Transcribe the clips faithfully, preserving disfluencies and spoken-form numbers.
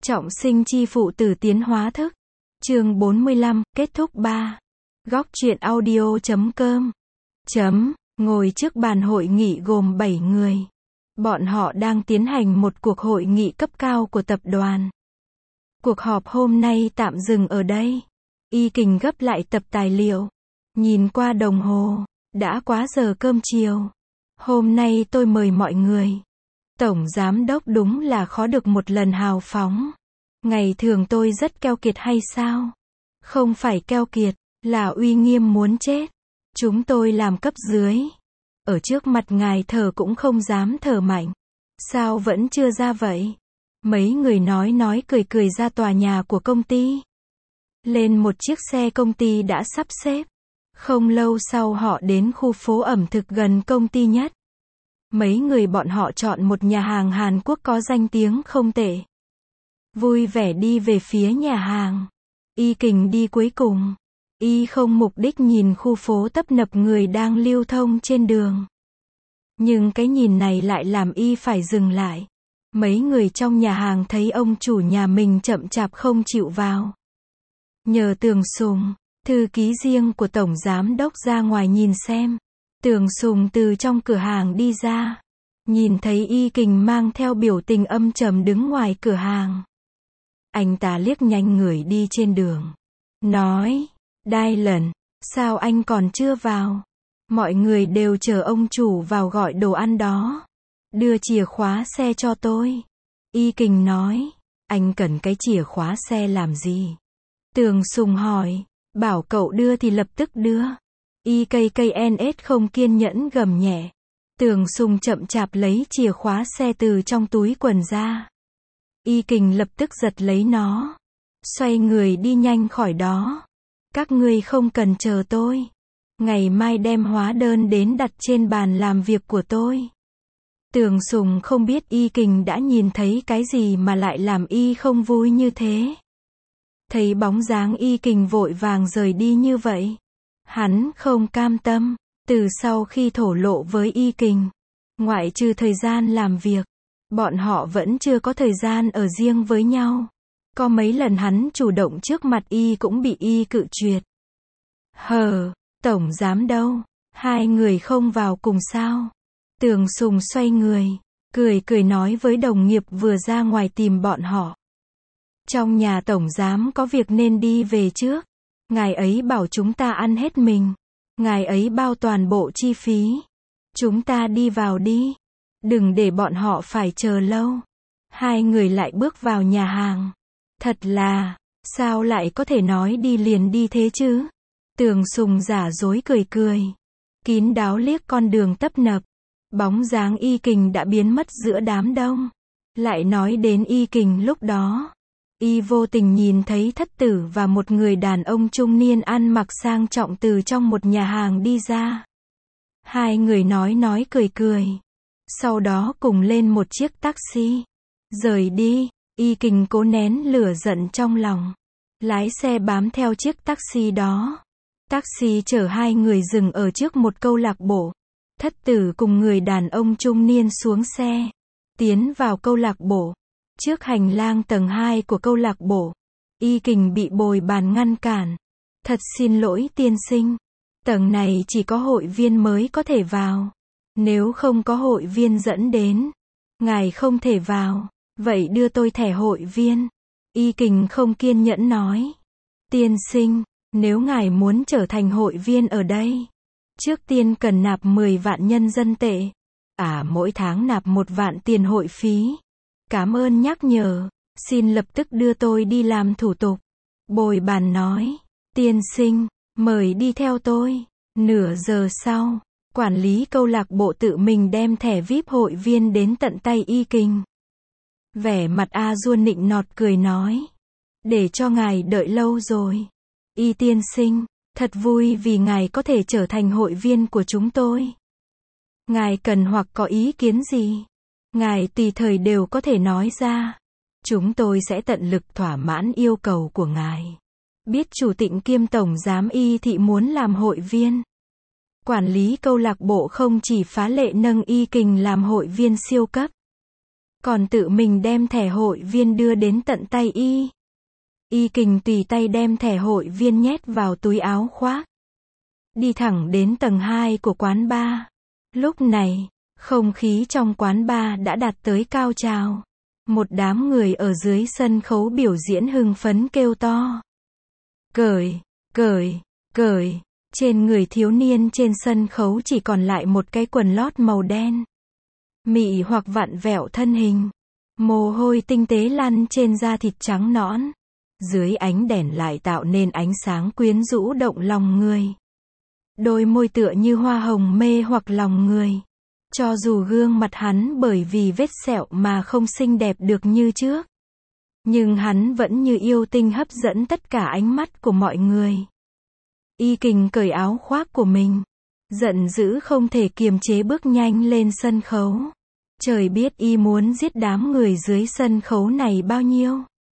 Trọng sinh chi phụ tử tiến hóa thức. Chương bốn mươi lăm, kết thúc ba. Góc truyện audio chấm com. Chấm, ngồi trước bàn hội nghị gồm bảy người. Bọn họ đang tiến hành một cuộc hội nghị cấp cao của tập đoàn. Cuộc họp hôm nay tạm dừng ở đây. Y Kình gấp lại tập tài liệu. Nhìn qua đồng hồ, đã quá giờ cơm chiều. Hôm nay tôi mời mọi người. Tổng giám đốc đúng là khó được một lần hào phóng. Ngày thường tôi rất keo kiệt hay sao? Không phải keo kiệt, là uy nghiêm muốn chết. Chúng tôi làm cấp dưới. Ở trước mặt ngài thở cũng không dám thở mạnh. Sao vẫn chưa ra vậy? Mấy người nói nói cười cười ra tòa nhà của công ty. Lên một chiếc xe công ty đã sắp xếp. Không lâu sau họ đến khu phố ẩm thực gần công ty nhất. Mấy người bọn họ chọn một nhà hàng Hàn Quốc có danh tiếng không tệ. Vui vẻ đi về phía nhà hàng. Y Kình đi cuối cùng. Y không mục đích nhìn khu phố tấp nập người đang lưu thông trên đường. Nhưng cái nhìn này lại làm Y phải dừng lại. Mấy người trong nhà hàng thấy ông chủ nhà mình chậm chạp không chịu vào. Nhờ Tường Sùng, thư ký riêng của Tổng Giám Đốc ra ngoài nhìn xem. Tường Sùng từ trong cửa hàng đi ra. Nhìn thấy Y Kình mang theo biểu tình âm trầm đứng ngoài cửa hàng. Anh ta liếc nhanh người đi trên đường. Nói, Dylan, sao anh còn chưa vào? Mọi người đều chờ ông chủ vào gọi đồ ăn đó. Đưa chìa khóa xe cho tôi. Y Kình nói, anh cần cái chìa khóa xe làm gì? Tường Sùng hỏi, bảo cậu đưa thì lập tức đưa. Y K K N S không kiên nhẫn gầm nhẹ. Tường Sùng chậm chạp lấy chìa khóa xe từ trong túi quần ra. Y Kình lập tức giật lấy nó. Xoay người đi nhanh khỏi đó. Các ngươi không cần chờ tôi. Ngày mai đem hóa đơn đến đặt trên bàn làm việc của tôi. Tường Sùng không biết Y Kình đã nhìn thấy cái gì mà lại làm Y không vui như thế. Thấy bóng dáng Y Kình vội vàng rời đi như vậy. Hắn không cam tâm. Từ sau khi thổ lộ với Y Kình, ngoại trừ thời gian làm việc, bọn họ vẫn chưa có thời gian ở riêng với nhau. Có mấy lần hắn chủ động trước mặt Y cũng bị Y cự tuyệt. Hờ, Tổng Giám đâu? Hai người không vào cùng sao? Tường Sùng xoay người, cười cười nói với đồng nghiệp vừa ra ngoài tìm bọn họ. Trong nhà Tổng Giám có việc nên đi về trước. Ngài ấy bảo chúng ta ăn hết mình. Ngài ấy bao toàn bộ chi phí. Chúng ta đi vào đi. Đừng để bọn họ phải chờ lâu. Hai người lại bước vào nhà hàng. Thật là, sao lại có thể nói đi liền đi thế chứ? Tường Sùng giả dối cười cười. Kín đáo liếc con đường tấp nập. Bóng dáng Y Kình đã biến mất giữa đám đông. Lại nói đến Y Kình lúc đó. Y vô tình nhìn thấy thất tử và một người đàn ông trung niên ăn mặc sang trọng từ trong một nhà hàng đi ra. Hai người nói nói cười cười. Sau đó cùng lên một chiếc taxi. Rời đi. Y Kình cố nén lửa giận trong lòng. Lái xe bám theo chiếc taxi đó. Taxi chở hai người dừng ở trước một câu lạc bộ. Thất tử cùng người đàn ông trung niên xuống xe. Tiến vào câu lạc bộ. Trước hành lang tầng hai của câu lạc bộ, Y Kình bị bồi bàn ngăn cản. Thật xin lỗi tiên sinh. Tầng này chỉ có hội viên mới có thể vào. Nếu không có hội viên dẫn đến, ngài không thể vào. Vậy đưa tôi thẻ hội viên. Y Kình không kiên nhẫn nói. Tiên sinh, nếu ngài muốn trở thành hội viên ở đây, trước tiên cần nạp mười vạn nhân dân tệ. À, mỗi tháng nạp một vạn tiền hội phí. Cảm ơn nhắc nhở, xin lập tức đưa tôi đi làm thủ tục. Bồi bàn nói, tiên sinh, mời đi theo tôi. Nửa giờ sau, quản lý câu lạc bộ tự mình đem thẻ vi ai pi hội viên đến tận tay Y Kình. Vẻ mặt A Duôn nịnh nọt cười nói, để cho ngài đợi lâu rồi. Y tiên sinh, thật vui vì ngài có thể trở thành hội viên của chúng tôi. Ngài cần hoặc có ý kiến gì? Ngài tùy thời đều có thể nói ra. Chúng tôi sẽ tận lực thỏa mãn yêu cầu của ngài. Biết chủ tịch kiêm tổng giám Y Thị muốn làm hội viên. Quản lý câu lạc bộ không chỉ phá lệ nâng Y Kình làm hội viên siêu cấp. còn tự mình đem thẻ hội viên đưa đến tận tay y. Y Kình tùy tay đem thẻ hội viên nhét vào túi áo khoác. Đi thẳng đến tầng hai của quán bar. Lúc này, không khí trong quán bar đã đạt tới cao trào. Một đám người ở dưới sân khấu biểu diễn hưng phấn kêu to. Cởi, cởi, cởi. Trên người thiếu niên trên sân khấu chỉ còn lại một cái quần lót màu đen. Mị hoặc vặn vẹo thân hình. Mồ hôi tinh tế lăn trên da thịt trắng nõn. Dưới ánh đèn lại tạo nên ánh sáng quyến rũ động lòng người. Đôi môi tựa như hoa hồng mê hoặc lòng người. Cho dù gương mặt hắn bởi vì vết sẹo mà không xinh đẹp được như trước. Nhưng hắn vẫn như yêu tinh hấp dẫn tất cả ánh mắt của mọi người. Y Kình cởi áo khoác của mình. Giận dữ không thể kiềm chế bước nhanh lên sân khấu. Trời biết y muốn giết đám người dưới sân khấu này bao nhiêu.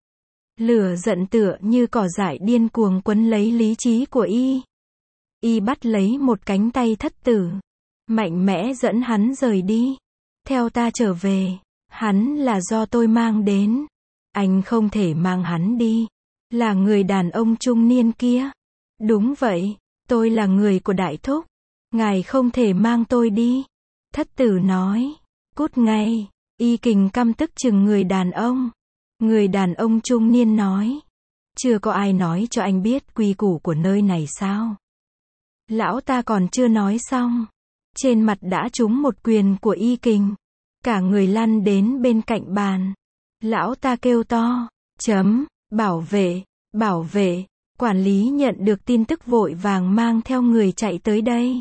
Lửa giận tựa như cỏ dại điên cuồng quấn lấy lý trí của y. Y bắt lấy một cánh tay thất tử. Mạnh mẽ dẫn hắn rời đi. Theo ta trở về. Hắn là do tôi mang đến. Anh không thể mang hắn đi. Là người đàn ông trung niên kia. Đúng vậy, tôi là người của đại thúc. Ngài không thể mang tôi đi. Thất tử nói. Cút ngay. Y Kình căm tức chừng người đàn ông. Người đàn ông trung niên nói. Chưa có ai nói cho anh biết quy củ của nơi này sao? Lão ta còn chưa nói xong. Trên mặt đã trúng một quyền của Y Kình. Cả người lăn đến bên cạnh bàn. Lão ta kêu to. Chấm, bảo vệ, bảo vệ. Quản lý nhận được tin tức vội vàng mang theo người chạy tới đây.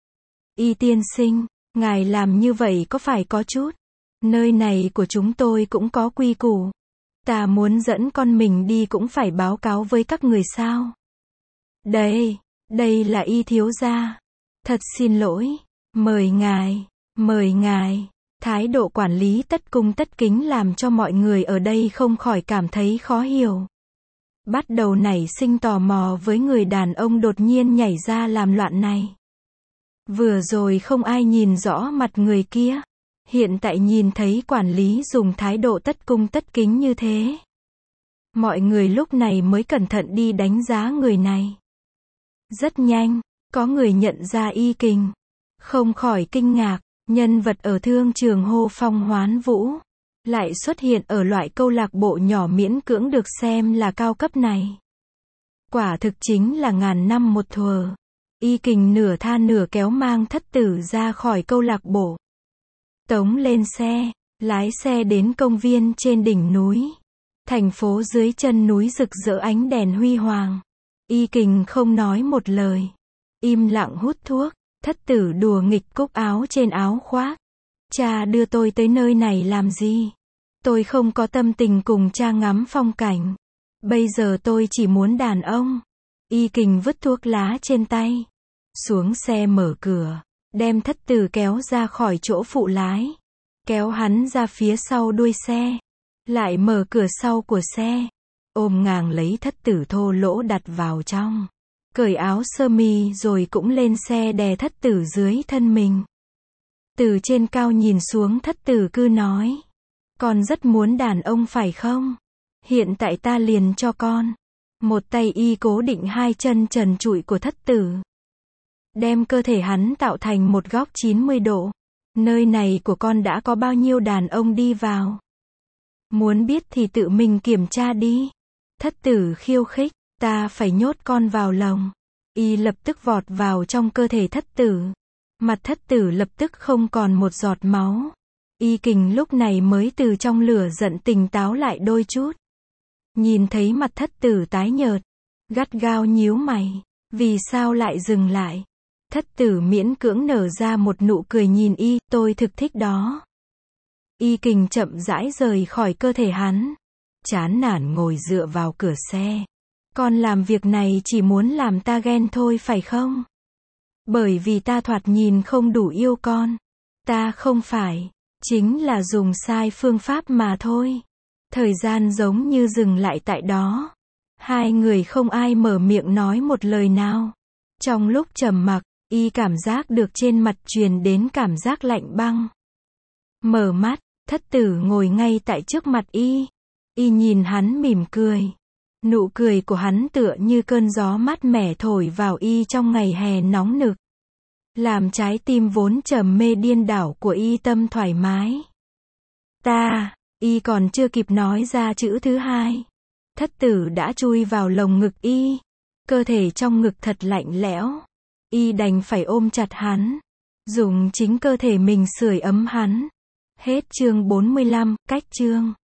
Y tiên sinh, ngài làm như vậy có phải có chút? Nơi này của chúng tôi cũng có quy củ. Ta muốn dẫn con mình đi cũng phải báo cáo với các người sao? Đây, đây là Y thiếu gia. Thật xin lỗi. Mời ngài, mời ngài. Thái độ quản lý tất cung tất kính làm cho mọi người ở đây không khỏi cảm thấy khó hiểu. Bắt đầu nảy sinh tò mò với người đàn ông đột nhiên nhảy ra làm loạn này. Vừa rồi không ai nhìn rõ mặt người kia. Hiện tại nhìn thấy quản lý dùng thái độ tất cung tất kính như thế. Mọi người lúc này mới cẩn thận đi đánh giá người này. Rất nhanh, có người nhận ra Y Kình. Không khỏi kinh ngạc, nhân vật ở thương trường hô phong hoán vũ. Lại xuất hiện ở loại câu lạc bộ nhỏ miễn cưỡng được xem là cao cấp này. Quả thực chính là ngàn năm một thuở. Y Kình nửa tha nửa kéo mang thất tử ra khỏi câu lạc bộ. Tống lên xe, lái xe đến công viên trên đỉnh núi. Thành phố dưới chân núi rực rỡ ánh đèn huy hoàng. Y Kình không nói một lời. Im lặng hút thuốc, thất tử đùa nghịch cúc áo trên áo khoác. Cha đưa tôi tới nơi này làm gì? Tôi không có tâm tình cùng cha ngắm phong cảnh. Bây giờ tôi chỉ muốn đàn ông. Y Kình vứt thuốc lá trên tay. Xuống xe mở cửa. Đem thất tử kéo ra khỏi chỗ phụ lái. Kéo hắn ra phía sau đuôi xe. Lại mở cửa sau của xe. Ôm ngang lấy thất tử thô lỗ đặt vào trong. Cởi áo sơ mi rồi cũng lên xe đè thất tử dưới thân mình. Từ trên cao nhìn xuống thất tử cứ nói. Con rất muốn đàn ông phải không? Hiện tại ta liền cho con. Một tay y cố định hai chân trần trụi của thất tử. Đem cơ thể hắn tạo thành một góc chín mươi độ. Nơi này của con đã có bao nhiêu đàn ông đi vào? Muốn biết thì tự mình kiểm tra đi. Thất tử khiêu khích. Ta phải nhốt con vào lồng. Y lập tức vọt vào trong cơ thể thất tử. Mặt thất tử lập tức không còn một giọt máu. Y Kình lúc này mới từ trong lửa giận tỉnh táo lại đôi chút. Nhìn thấy mặt thất tử tái nhợt. Gắt gao nhíu mày. Vì sao lại dừng lại? Thất tử miễn cưỡng nở ra một nụ cười nhìn y. Tôi thực thích đó. Y Kình chậm rãi rời khỏi cơ thể hắn. Chán nản ngồi dựa vào cửa xe. Con làm việc này chỉ muốn làm ta ghen thôi phải không? Bởi vì ta thoạt nhìn không đủ yêu con. Ta không phải. Chính là dùng sai phương pháp mà thôi. Thời gian giống như dừng lại tại đó. Hai người không ai mở miệng nói một lời nào. Trong lúc trầm mặc, y cảm giác được trên mặt truyền đến cảm giác lạnh băng. Mở mắt, Thất tử ngồi ngay tại trước mặt y. Y nhìn hắn mỉm cười. Nụ cười của hắn tựa như cơn gió mát mẻ thổi vào y trong ngày hè nóng nực. Làm trái tim vốn trầm mê điên đảo của y tâm thoải mái. Ta, y còn chưa kịp nói ra chữ thứ hai. Thất tử đã chui vào lồng ngực y. Cơ thể trong ngực thật lạnh lẽo. Y đành phải ôm chặt hắn. Dùng chính cơ thể mình sưởi ấm hắn. Hết chương bốn mươi lăm, cách chương.